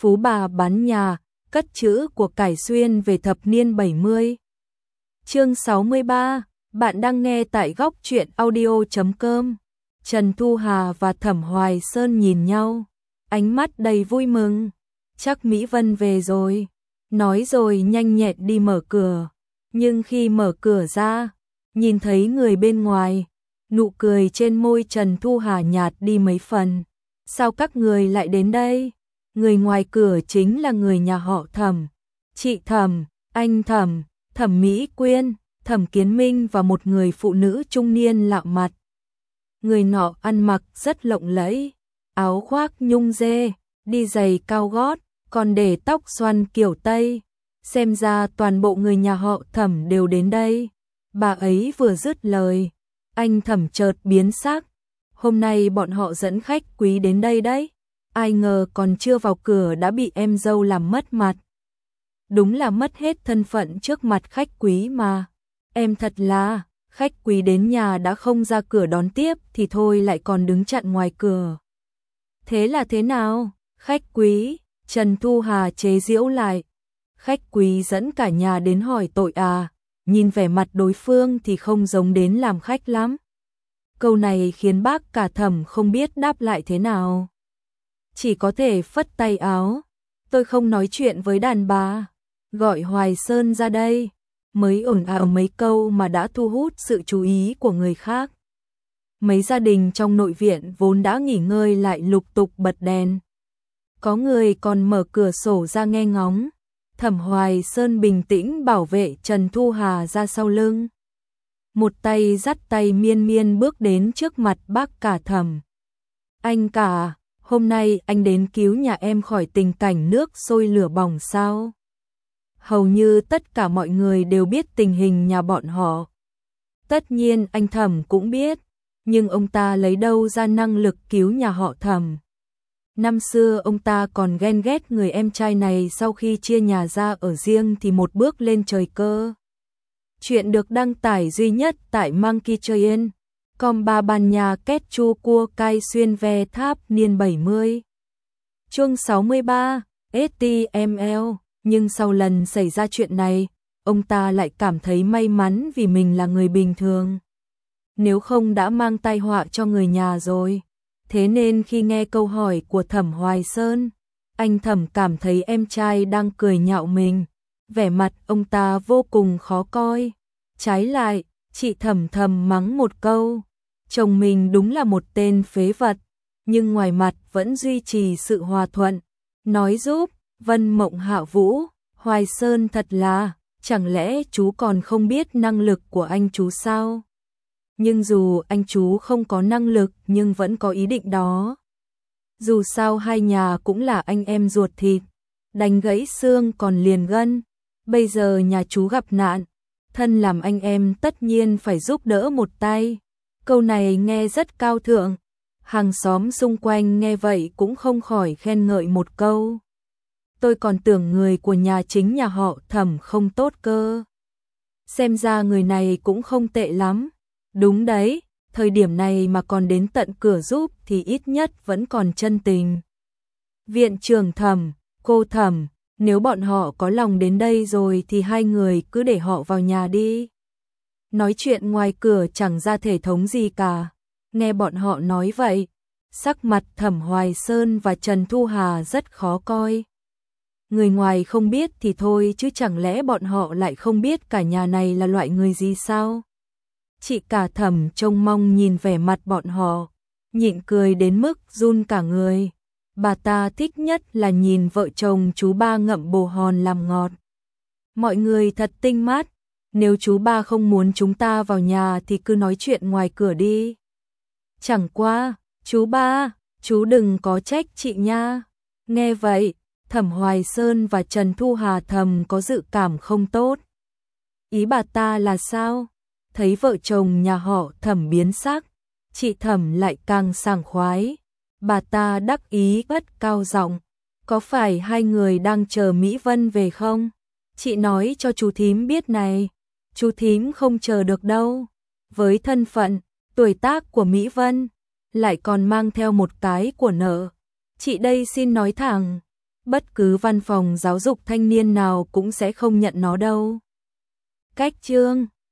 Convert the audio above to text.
Phú bà bán nhà, cất trữ của cải xuyên về thập niên 70. Chương 63, bạn đang nghe tại góc truyện audio.com. Trần Thu Hà và Thẩm Hoài Sơn nhìn nhau, ánh mắt đầy vui mừng. Chắc Mỹ Vân về rồi. Nói rồi nhanh nhẹn đi mở cửa. Nhưng khi mở cửa ra, nhìn thấy người bên ngoài, nụ cười trên môi Trần Thu Hà nhạt đi mấy phần. Sao các người lại đến đây? Người ngoài cửa chính là người nhà họ Thẩm. Chị Thẩm, anh Thẩm, Thẩm Mỹ Quyên, Thẩm Kiến Minh và một người phụ nữ trung niên lạ mặt. Người nọ ăn mặc rất lộng lẫy, áo khoác nhung dê, đi giày cao gót, còn để tóc xoăn kiểu Tây. Xem ra toàn bộ người nhà họ Thẩm đều đến đây. Bà ấy vừa dứt lời, anh Thẩm chợt biến sắc. Hôm nay bọn họ dẫn khách quý đến đây đấy. Ai ngờ còn chưa vào cửa đã bị em dâu làm mất mặt. Đúng là mất hết thân phận trước mặt khách quý mà. Em thật là, khách quý đến nhà đã không ra cửa đón tiếp thì thôi lại còn đứng chặn ngoài cửa. Thế là thế nào? Khách quý, Trần Thu Hà chế giễu lại. Khách quý dẫn cả nhà đến hỏi tội à? Nhìn vẻ mặt đối phương thì không giống đến làm khách lắm. Câu này khiến bác cả Thẩm không biết đáp lại thế nào. Chỉ có thể phất tay áo. Tôi không nói chuyện với đàn bà. Gọi Hoài Sơn ra đây. Mới ồn ào mấy câu mà đã thu hút sự chú ý của người khác. Mấy gia đình trong nội viện vốn đã nghỉ ngơi lại lục tục bật đèn. Có người còn mở cửa sổ ra nghe ngóng. Thẩm Hoài Sơn bình tĩnh bảo vệ Trần Thu Hà ra sau lưng. Một tay dắt tay Miên Miên bước đến trước mặt bác cả Thẩm. Anh cả, hôm nay anh đến cứu nhà em khỏi tình cảnh nước sôi lửa bỏng sao? Hầu như tất cả mọi người đều biết tình hình nhà bọn họ. Tất nhiên anh Thẩm cũng biết, nhưng ông ta lấy đâu ra năng lực cứu nhà họ Thẩm. Năm xưa ông ta còn ghen ghét người em trai này sau khi chia nhà ra ở riêng thì một bước lên trời cơ. Chuyện được đăng tải duy nhất tại Monkey Train. Com ba bàn nhà kết chu cua cai xuyên ve tháp niên 70. Chương 63, HTML. Nhưng sau lần xảy ra chuyện này, ông ta lại cảm thấy may mắn vì mình là người bình thường. Nếu không đã mang tai họa cho người nhà rồi. Thế nên khi nghe câu hỏi của Thẩm Hoài Sơn, anh Thẩm cảm thấy em trai đang cười nhạo mình. Vẻ mặt ông ta vô cùng khó coi. Trái lại, chị Thẩm thầm mắng một câu. Chồng mình đúng là một tên phế vật, nhưng ngoài mặt vẫn duy trì sự hòa thuận. Nói giúp, Vân Mộng Hạ Vũ, Hoài Sơn thật là, chẳng lẽ chú còn không biết năng lực của anh chú sao? Nhưng dù anh chú không có năng lực nhưng vẫn có ý định đó. Dù sao hai nhà cũng là anh em ruột thịt, đánh gãy xương còn liền gân. Bây giờ nhà chú gặp nạn, thân làm anh em tất nhiên phải giúp đỡ một tay. Câu này nghe rất cao thượng, hàng xóm xung quanh nghe vậy cũng không khỏi khen ngợi một câu. Tôi còn tưởng người của nhà chính nhà họ Thẩm không tốt cơ. Xem ra người này cũng không tệ lắm. Đúng đấy, thời điểm này mà còn đến tận cửa giúp thì ít nhất vẫn còn chân tình. Viện trưởng Thẩm, cô Thẩm, nếu bọn họ có lòng đến đây rồi thì hai người cứ để họ vào nhà đi. Nói chuyện ngoài cửa chẳng ra thể thống gì cả. Nghe bọn họ nói vậy, sắc mặt Thẩm Hoài Sơn và Trần Thu Hà rất khó coi. Người ngoài không biết thì thôi chứ chẳng lẽ bọn họ lại không biết cả nhà này là loại người gì sao? Chị cả Thẩm trông mong nhìn vẻ mặt bọn họ, nhịn cười đến mức run cả người. Bà ta thích nhất là nhìn vợ chồng chú ba ngậm bồ hòn làm ngọt. Mọi người thật tinh mắt, nếu chú ba không muốn chúng ta vào nhà thì cứ nói chuyện ngoài cửa đi. Chẳng qua, chú ba, chú đừng có trách chị nha. Nghe vậy, Thẩm Hoài Sơn và Trần Thu Hà thầm có dự cảm không tốt. Ý bà ta là sao? Thấy vợ chồng nhà họ Thẩm biến sắc, chị Thẩm lại càng sảng khoái. Bà ta đắc ý cất cao giọng, có phải hai người đang chờ Mỹ Vân về không? Chị nói cho chú thím biết này, chú thím không chờ được đâu. Với thân phận, tuổi tác của Mỹ Vân, lại còn mang theo một cái của nợ. Chị đây xin nói thẳng, bất cứ văn phòng giáo dục thanh niên nào cũng sẽ không nhận nó đâu. Cách chương